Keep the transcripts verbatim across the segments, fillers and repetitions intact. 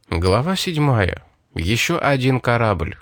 Глава седьмая. Еще один корабль.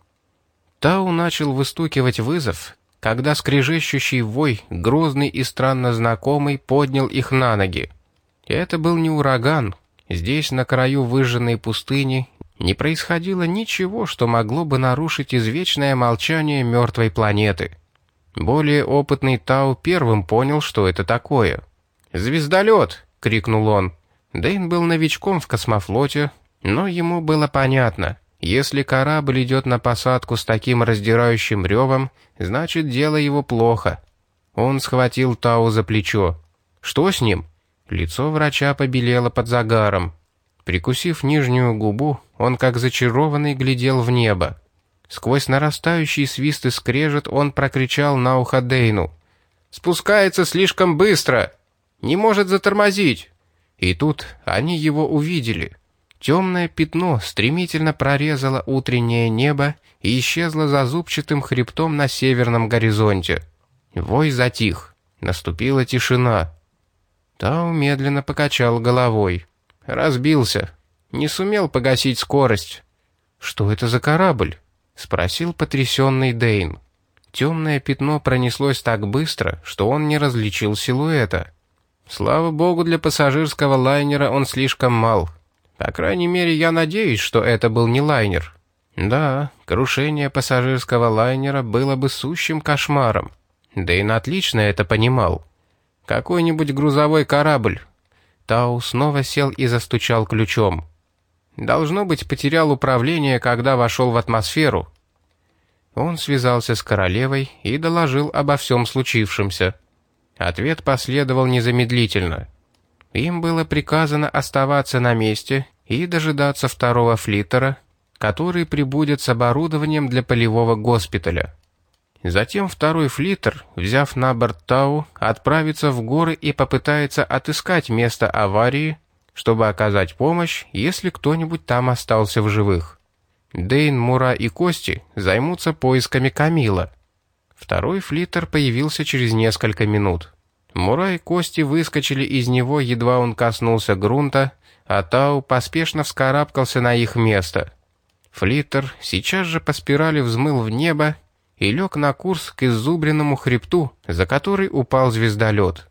Тау начал выстукивать вызов, когда скрежещущий вой, грозный и странно знакомый, поднял их на ноги. Это был не ураган. Здесь, на краю выжженной пустыни, не происходило ничего, что могло бы нарушить извечное молчание мертвой планеты. Более опытный Тау первым понял, что это такое. «Звездолет!» — крикнул он. Дэйн был новичком в космофлоте, но ему было понятно, если корабль идет на посадку с таким раздирающим ревом, значит, дело его плохо. Он схватил Тау за плечо. «Что с ним?» Лицо врача побелело под загаром. Прикусив нижнюю губу, он как зачарованный глядел в небо. Сквозь нарастающий свист и скрежет он прокричал на ухо Дэйну. «Спускается слишком быстро! Не может затормозить!» И тут они его увидели. Темное пятно стремительно прорезало утреннее небо и исчезло за зубчатым хребтом на северном горизонте. Вой затих. Наступила тишина. Тау медленно покачал головой. Разбился. Не сумел погасить скорость. «Что это за корабль?» — спросил потрясенный Дэйн. Темное пятно пронеслось так быстро, что он не различил силуэта. Слава богу, для пассажирского лайнера он слишком мал. По крайней мере, я надеюсь, что это был не лайнер. Да, крушение пассажирского лайнера было бы сущим кошмаром. Дэйн отлично это понимал. Какой-нибудь грузовой корабль. Тау снова сел и застучал ключом. Должно быть, потерял управление, когда вошел в атмосферу. Он связался с королевой и доложил обо всем случившемся. Ответ последовал незамедлительно. Им было приказано оставаться на месте и дожидаться второго флиттера, который прибудет с оборудованием для полевого госпиталя. Затем второй флиттер, взяв на борт Тау, отправится в горы и попытается отыскать место аварии, чтобы оказать помощь, если кто-нибудь там остался в живых. Дэйн, Мура и Кости займутся поисками Камила. Второй флиттер появился через несколько минут. Мура и Кости выскочили из него, едва он коснулся грунта, а Тау поспешно вскарабкался на их место. Флиттер сейчас же по спирали взмыл в небо и лег на курс к иззубренному хребту, за который упал звездолет.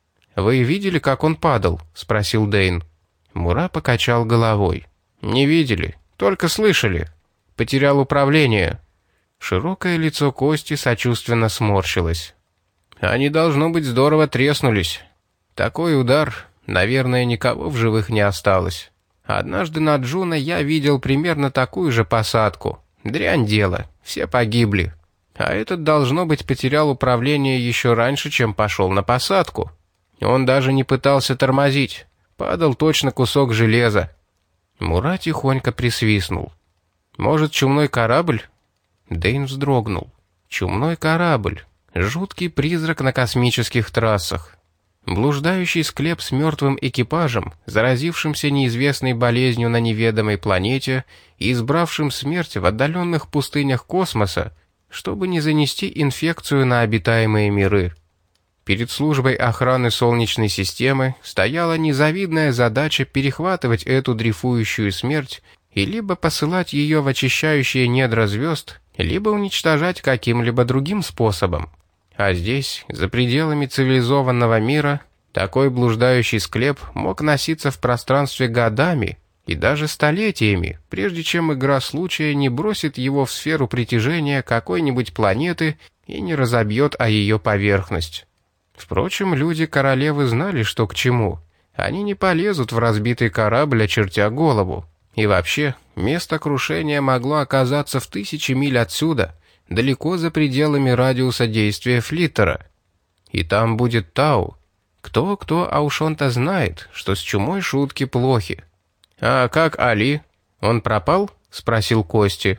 «Вы видели, как он падал?» — спросил Дэйн. Мура покачал головой. «Не видели, только слышали. Потерял управление». Широкое лицо Кости сочувственно сморщилось. «Они, должно быть, здорово треснулись. Такой удар, наверное, никого в живых не осталось. Однажды на Джуно я видел примерно такую же посадку. Дрянь дело, все погибли. А этот, должно быть, потерял управление еще раньше, чем пошел на посадку. Он даже не пытался тормозить. Падал точно кусок железа». Мура тихонько присвистнул. «Может, чумной корабль?» Дэйн вздрогнул. «Чумной корабль. Жуткий призрак на космических трассах. Блуждающий склеп с мертвым экипажем, заразившимся неизвестной болезнью на неведомой планете и избравшим смерть в отдаленных пустынях космоса, чтобы не занести инфекцию на обитаемые миры. Перед службой охраны Солнечной системы стояла незавидная задача перехватывать эту дрейфующую смерть и либо посылать ее в очищающие недра звезд, либо уничтожать каким-либо другим способом. А здесь, за пределами цивилизованного мира, такой блуждающий склеп мог носиться в пространстве годами и даже столетиями, прежде чем игра случая не бросит его в сферу притяжения какой-нибудь планеты и не разобьет о ее поверхность. Впрочем, люди королевы знали, что к чему. Они не полезут в разбитый корабль, очертя голову. И вообще, место крушения могло оказаться в тысячи миль отсюда, далеко за пределами радиуса действия флиттера. И там будет Тау. Кто-кто, а уж он-то знает, что с чумой шутки плохи. «А как Али? Он пропал?» — спросил Кости.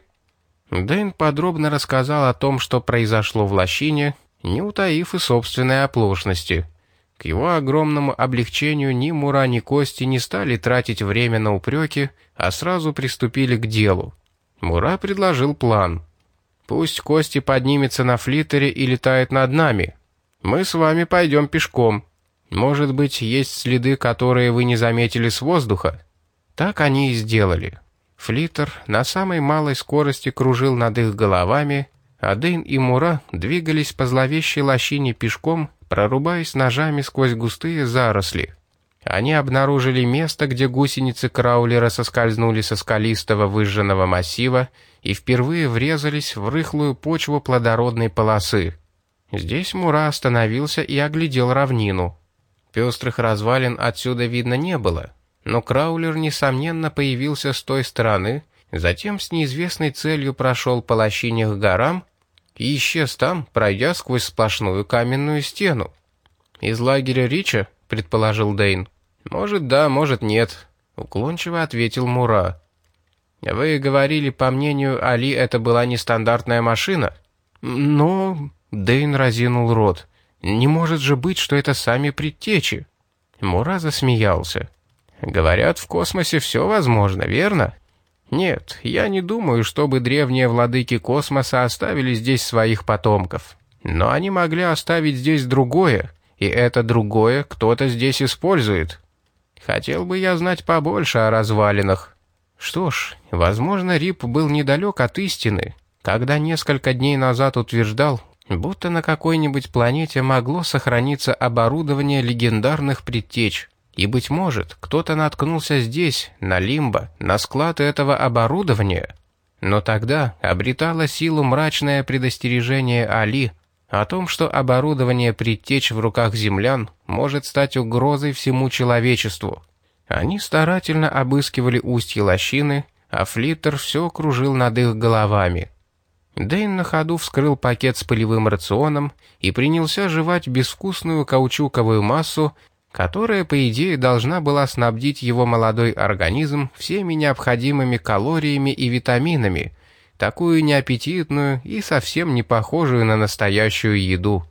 Дэйн подробно рассказал о том, что произошло в лощине, не утаив и собственной оплошности. К его огромному облегчению ни Мура, ни Кости не стали тратить время на упреки, а сразу приступили к делу. Мура предложил план. «Пусть Кости поднимется на флиттере и летает над нами. Мы с вами пойдем пешком. Может быть, есть следы, которые вы не заметили с воздуха?» Так они и сделали. Флиттер на самой малой скорости кружил над их головами, а Дэйн и Мура двигались по зловещей лощине пешком, прорубаясь ножами сквозь густые заросли. Они обнаружили место, где гусеницы краулера соскользнули со скалистого выжженного массива и впервые врезались в рыхлую почву плодородной полосы. Здесь Мура остановился и оглядел равнину. Пестрых развалин отсюда видно не было, но краулер, несомненно, появился с той стороны, затем с неизвестной целью прошел по лощине к горам и исчез там, пройдя сквозь сплошную каменную стену. «Из лагеря Рича?» — предположил Дэйн. «Может, да, может, нет», — уклончиво ответил Мура. «Вы говорили, по мнению Али, это была нестандартная машина?» «Но...» — Дэйн разинул рот. «Не может же быть, что это сами предтечи!» Мура засмеялся. «Говорят, в космосе все возможно, верно? Нет, я не думаю, чтобы древние владыки космоса оставили здесь своих потомков. Но они могли оставить здесь другое, и это другое кто-то здесь использует. Хотел бы я знать побольше о развалинах». Что ж, возможно, Рип был недалек от истины, когда несколько дней назад утверждал, будто на какой-нибудь планете могло сохраниться оборудование легендарных предтеч. И, быть может, кто-то наткнулся здесь, на Лимбо, на склад этого оборудования. Но тогда обретало силу мрачное предостережение Али о том, что оборудование предтеч в руках землян может стать угрозой всему человечеству. Они старательно обыскивали устье лощины, а Флиттер все кружил над их головами. Дэйн на ходу вскрыл пакет с полевым рационом и принялся жевать безвкусную каучуковую массу, которая, по идее, должна была снабдить его молодой организм всеми необходимыми калориями и витаминами, такую неаппетитную и совсем не похожую на настоящую еду.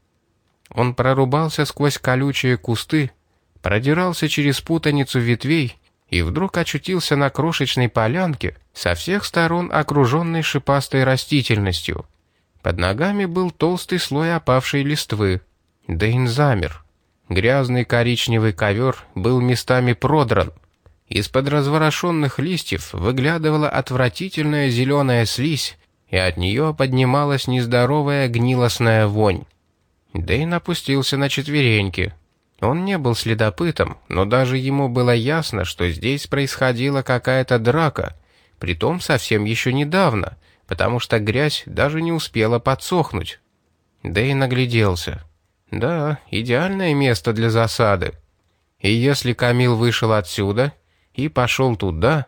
Он прорубался сквозь колючие кусты, продирался через путаницу ветвей и вдруг очутился на крошечной полянке, со всех сторон окруженной шипастой растительностью. Под ногами был толстый слой опавшей листвы. Дэйн замер. Грязный коричневый ковер был местами продран. Из-под разворошенных листьев выглядывала отвратительная зеленая слизь, и от нее поднималась нездоровая гнилостная вонь. Дэйн опустился на четвереньки. Он не был следопытом, но даже ему было ясно, что здесь происходила какая-то драка, притом совсем еще недавно, потому что грязь даже не успела подсохнуть. Дэйн огляделся. Да, идеальное место для засады. И если Камил вышел отсюда и пошел туда...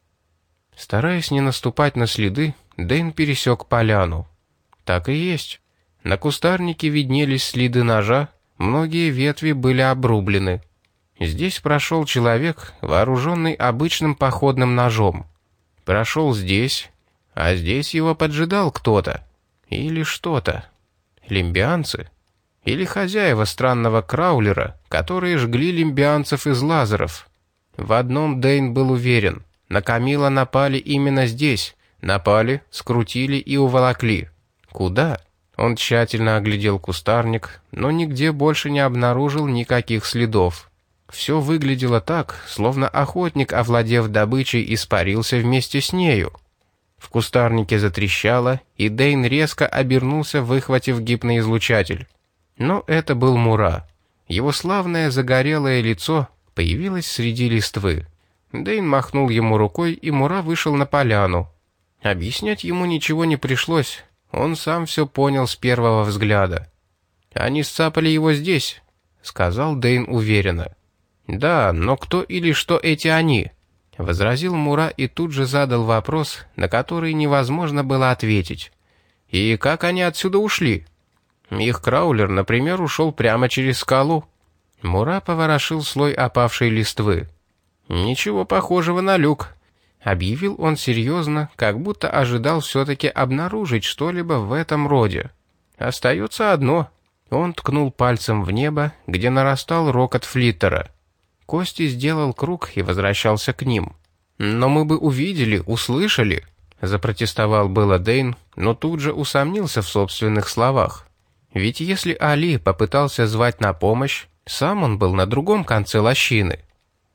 Стараясь не наступать на следы, Дэйн пересек поляну. Так и есть. На кустарнике виднелись следы ножа, многие ветви были обрублены. Здесь прошел человек, вооруженный обычным походным ножом. Прошел здесь, а здесь его поджидал кто-то. Или что-то. Лимбианцы? Или хозяева странного краулера, которые жгли лимбианцев из лазеров? В одном Дэйн был уверен. На Камила напали именно здесь. Напали, скрутили и уволокли. Куда? Он тщательно оглядел кустарник, но нигде больше не обнаружил никаких следов. Все выглядело так, словно охотник, овладев добычей, испарился вместе с нею. В кустарнике затрещало, и Дэйн резко обернулся, выхватив гипноизлучатель. Но это был Мура. Его славное загорелое лицо появилось среди листвы. Дэйн махнул ему рукой, и Мура вышел на поляну. Объяснять ему ничего не пришлось. Он сам все понял с первого взгляда. «Они сцапали его здесь», — сказал Дэйн уверенно. «Да, но кто или что эти они?» — возразил Мура и тут же задал вопрос, на который невозможно было ответить. «И как они отсюда ушли?» «Их краулер, например, ушел прямо через скалу». Мура поворошил слой опавшей листвы. «Ничего похожего на люк», — объявил он серьезно, как будто ожидал все-таки обнаружить что-либо в этом роде. «Остается одно». Он ткнул пальцем в небо, где нарастал рокот Флиттера. Кости сделал круг и возвращался к ним. «Но мы бы увидели, услышали», — запротестовал было Дэйн, но тут же усомнился в собственных словах. Ведь если Али попытался звать на помощь, сам он был на другом конце лощины.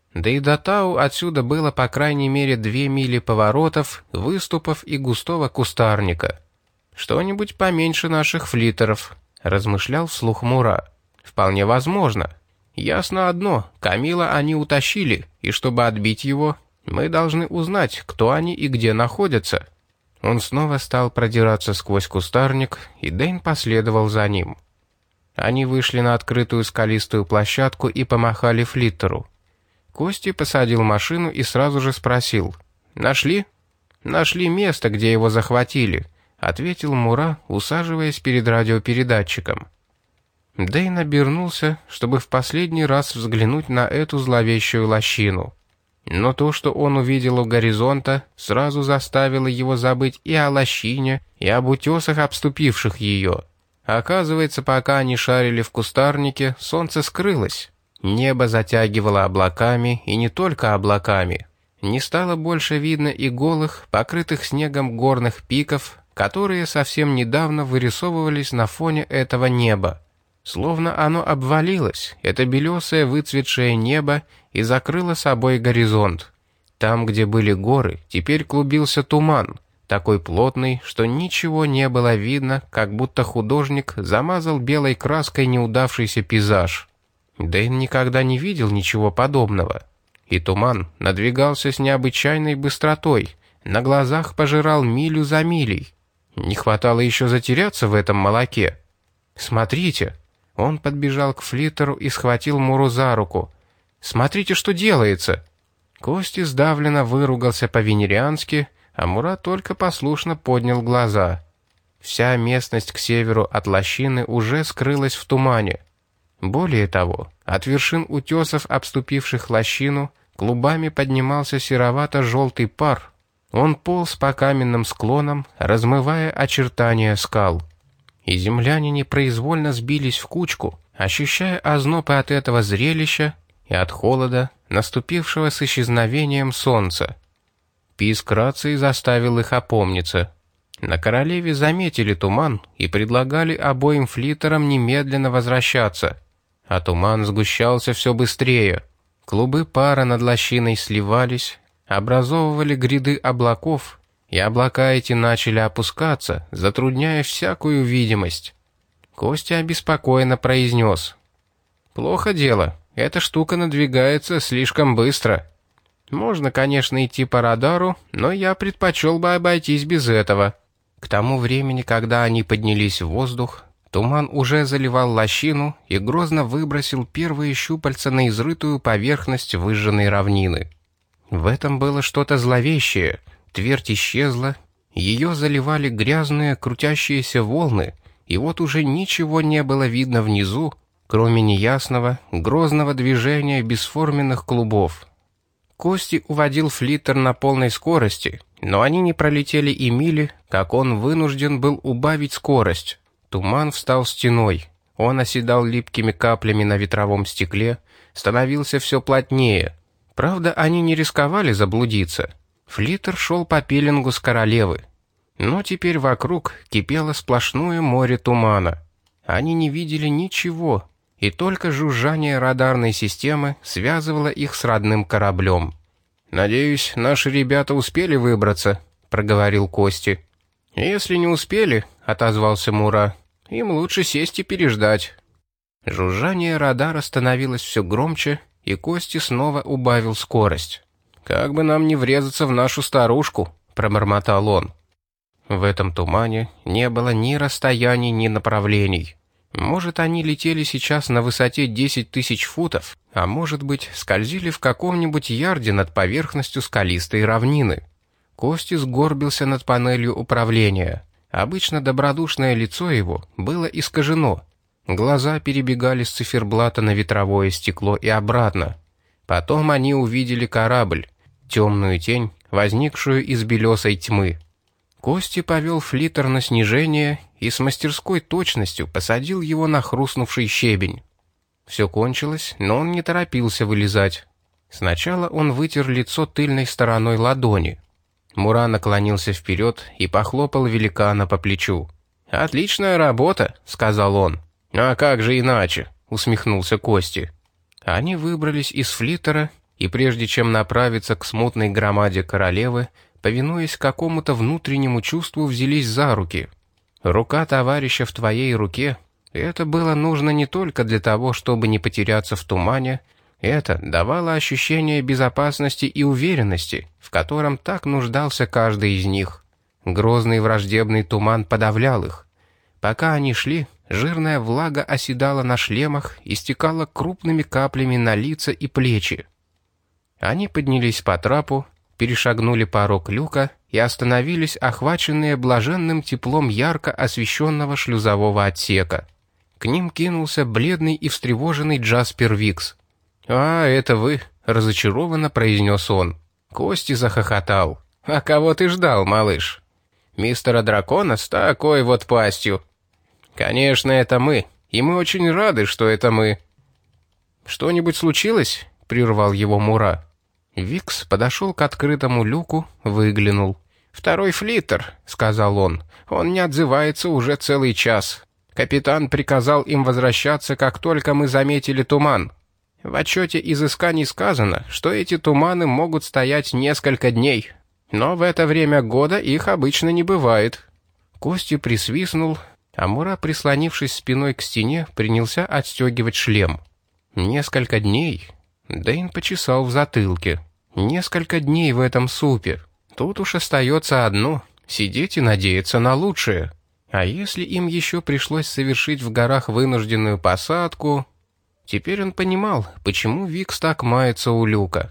Да и до Тау отсюда было по крайней мере две мили поворотов, выступов и густого кустарника. «Что-нибудь поменьше наших флиттеров», — размышлял вслух Мура. «Вполне возможно. Ясно одно, Камила они утащили, и чтобы отбить его, мы должны узнать, кто они и где находятся». Он снова стал продираться сквозь кустарник, и Дэйн последовал за ним. Они вышли на открытую скалистую площадку и помахали флиттеру. Кости посадил машину и сразу же спросил: «Нашли?» «Нашли место, где его захватили», — ответил Мура, усаживаясь перед радиопередатчиком. Дэйн обернулся, чтобы в последний раз взглянуть на эту зловещую лощину. Но то, что он увидел у горизонта, сразу заставило его забыть и о лощине, и об утесах, обступивших ее. Оказывается, пока они шарили в кустарнике, солнце скрылось. Небо затягивало облаками, и не только облаками. Не стало больше видно и голых, покрытых снегом горных пиков, которые совсем недавно вырисовывались на фоне этого неба. Словно оно обвалилось, это белесое выцветшее небо, и закрыло собой горизонт. Там, где были горы, теперь клубился туман, такой плотный, что ничего не было видно, как будто художник замазал белой краской неудавшийся пейзаж. Дэйн никогда не видел ничего подобного. И туман надвигался с необычайной быстротой, на глазах пожирал милю за милей. Не хватало еще затеряться в этом молоке. «Смотрите!» Он подбежал к флиттеру и схватил Муру за руку. «Смотрите, что делается!» Кости сдавленно выругался по-венериански, а Мура только послушно поднял глаза. Вся местность к северу от лощины уже скрылась в тумане. Более того, от вершин утесов, обступивших лощину, клубами поднимался серовато-желтый пар. Он полз по каменным склонам, размывая очертания скал. И земляне непроизвольно сбились в кучку, ощущая озноб от этого зрелища и от холода, наступившего с исчезновением солнца. Писк рации заставил их опомниться. На Королеве заметили туман и предлагали обоим флиттерам немедленно возвращаться. А туман сгущался все быстрее. Клубы пара над лощиной сливались, образовывали гряды облаков, и облака эти начали опускаться, затрудняя всякую видимость. Костя обеспокоенно произнес: «Плохо дело, эта штука надвигается слишком быстро. Можно, конечно, идти по радару, но я предпочел бы обойтись без этого». К тому времени, когда они поднялись в воздух, туман уже заливал лощину и грозно выбросил первые щупальца на изрытую поверхность выжженной равнины. В этом было что-то зловещее. Твердь исчезла, ее заливали грязные крутящиеся волны, и вот уже ничего не было видно внизу, кроме неясного, грозного движения бесформенных клубов. Кости уводил флиттер на полной скорости, но они не пролетели и мили, как он вынужден был убавить скорость. Туман встал стеной, он оседал липкими каплями на ветровом стекле, становился все плотнее. Правда, они не рисковали заблудиться. Флиттер шел по пеленгу с Королевы. Но теперь вокруг кипело сплошное море тумана. Они не видели ничего, и только жужжание радарной системы связывало их с родным кораблем. «Надеюсь, наши ребята успели выбраться», — проговорил Кости. «Если не успели», — отозвался Мура, — «им лучше сесть и переждать». Жужжание радара становилось все громче, и Кости снова убавил скорость. «Как бы нам не врезаться в нашу старушку», — пробормотал он. В этом тумане не было ни расстояний, ни направлений. Может, они летели сейчас на высоте десять тысяч футов, а может быть, скользили в каком-нибудь ярде над поверхностью скалистой равнины. Кости сгорбился над панелью управления. Обычно добродушное лицо его было искажено. Глаза перебегали с циферблата на ветровое стекло и обратно. Потом они увидели корабль, темную тень, возникшую из белесой тьмы. Кости повел флиттер на снижение и с мастерской точностью посадил его на хрустнувший щебень. Все кончилось, но он не торопился вылезать. Сначала он вытер лицо тыльной стороной ладони. Мура наклонился вперед и похлопал великана по плечу. «Отличная работа», — сказал он. «А как же иначе?» — усмехнулся Кости. Они выбрались из флиттера и прежде чем направиться к смутной громаде королевы, повинуясь какому-то внутреннему чувству, взялись за руки. Рука товарища в твоей руке — это было нужно не только для того, чтобы не потеряться в тумане, это давало ощущение безопасности и уверенности, в котором так нуждался каждый из них. Грозный враждебный туман подавлял их. Пока они шли, жирная влага оседала на шлемах и стекала крупными каплями на лица и плечи. Они поднялись по трапу, перешагнули порог люка и остановились, охваченные блаженным теплом ярко освещенного шлюзового отсека. К ним кинулся бледный и встревоженный Джаспер Викс. «А, это вы», — разочарованно произнес он. Кости захохотал. «А кого ты ждал, малыш? Мистера Дракона с такой вот пастью». «Конечно, это мы, и мы очень рады, что это мы». «Что-нибудь случилось?» — прервал его Мура. Викс подошел к открытому люку, выглянул. «Второй флиттер», — сказал он. «Он не отзывается уже целый час. Капитан приказал им возвращаться, как только мы заметили туман. В отчете изысканий сказано, что эти туманы могут стоять несколько дней, но в это время года их обычно не бывает». Костя присвистнул, а Мура, прислонившись спиной к стене, принялся отстегивать шлем. «Несколько дней?» Дэйн почесал в затылке. «Несколько дней в этом супе. Тут уж остается одно — сидеть и надеяться на лучшее. А если им еще пришлось совершить в горах вынужденную посадку...» Теперь он понимал, почему Викс так мается у люка.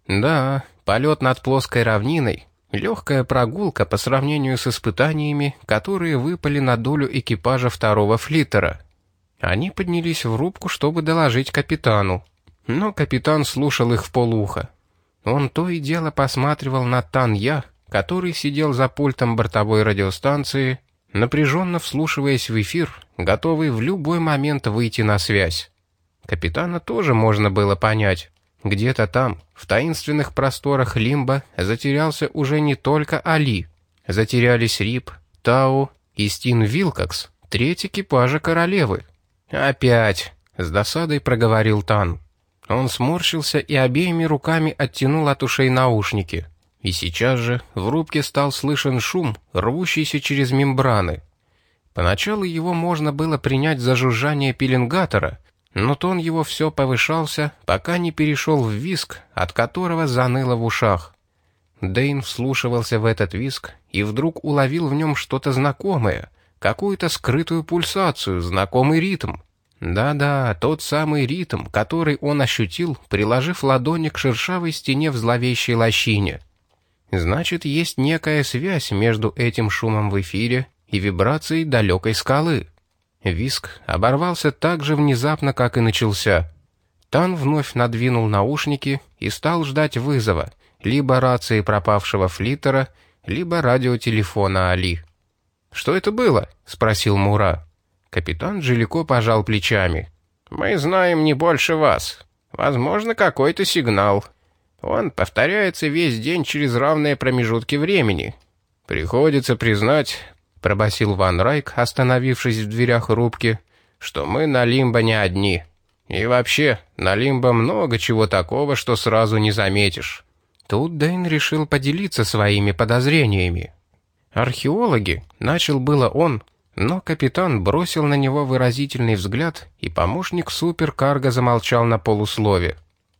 Да, полет над плоской равниной — легкая прогулка по сравнению с испытаниями, которые выпали на долю экипажа второго флиттера. Они поднялись в рубку, чтобы доложить капитану. Но капитан слушал их вполуха. Он то и дело посматривал на Тан-Я, который сидел за пультом бортовой радиостанции, напряженно вслушиваясь в эфир, готовый в любой момент выйти на связь. Капитана тоже можно было понять. Где-то там, в таинственных просторах Лимба, затерялся уже не только Али. Затерялись Рип, Тау и Стин Вилкокс, треть экипажа королевы. «Опять!» — с досадой проговорил Тан. Он сморщился и обеими руками оттянул от ушей наушники. И сейчас же в рубке стал слышен шум, рвущийся через мембраны. Поначалу его можно было принять за жужжание пеленгатора, но тон его все повышался, пока не перешел в визг, от которого заныло в ушах. Дэйн вслушивался в этот визг и вдруг уловил в нем что-то знакомое, какую-то скрытую пульсацию, знакомый ритм. Да-да, тот самый ритм, который он ощутил, приложив ладони к шершавой стене в зловещей лощине. Значит, есть некая связь между этим шумом в эфире и вибрацией далекой скалы. Визг оборвался так же внезапно, как и начался. Тан вновь надвинул наушники и стал ждать вызова, либо рации пропавшего флиттера, либо радиотелефона Али. «Что это было?» — спросил Мура. Капитан Джилико пожал плечами. «Мы знаем не больше вас. Возможно, какой-то сигнал. Он повторяется весь день через равные промежутки времени. Приходится признать, — пробасил Ван Райк, остановившись в дверях рубки, — что мы на Лимбо не одни. И вообще, на Лимбо много чего такого, что сразу не заметишь». Тут Дэйн решил поделиться своими подозрениями. «Археологи», — начал было он, но капитан бросил на него выразительный взгляд, и помощник суперкарго замолчал на полуслове.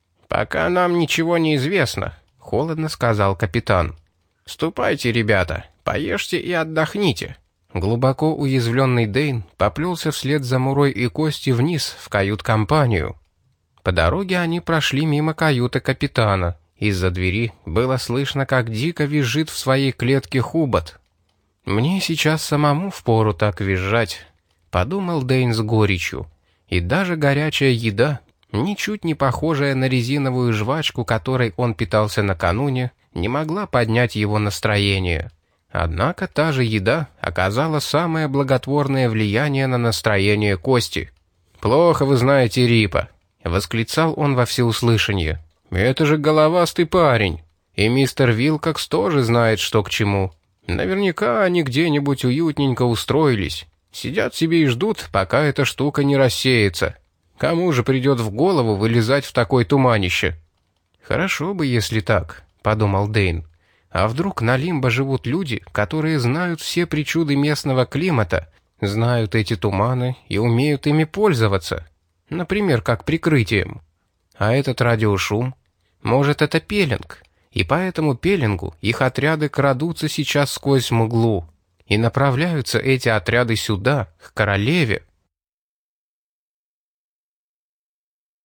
«Пока нам ничего не известно», — холодно сказал капитан. «Ступайте, ребята, поешьте и отдохните». Глубоко уязвленный Дэйн поплелся вслед за Мурой и Кости вниз, в кают-компанию. По дороге они прошли мимо каюты капитана. Из-за двери было слышно, как дико визжит в своей клетке Хубат. «Мне сейчас самому впору так визжать», — подумал Дэйн с горечью. И даже горячая еда, ничуть не похожая на резиновую жвачку, которой он питался накануне, не могла поднять его настроение. Однако та же еда оказала самое благотворное влияние на настроение Кости. «Плохо вы знаете Рипа», — восклицал он во всеуслышание. «Это же головастый парень. И мистер Вилкокс тоже знает, что к чему. Наверняка они где-нибудь уютненько устроились. Сидят себе и ждут, пока эта штука не рассеется. Кому же придет в голову вылезать в такой туманище?» «Хорошо бы, если так», — подумал Дейн. «А вдруг на Лимбо живут люди, которые знают все причуды местного климата, знают эти туманы и умеют ими пользоваться? Например, как прикрытием. А этот радиошум? Может, это пеленг? И по этому пеленгу их отряды крадутся сейчас сквозь мглу. И направляются эти отряды сюда, к королеве,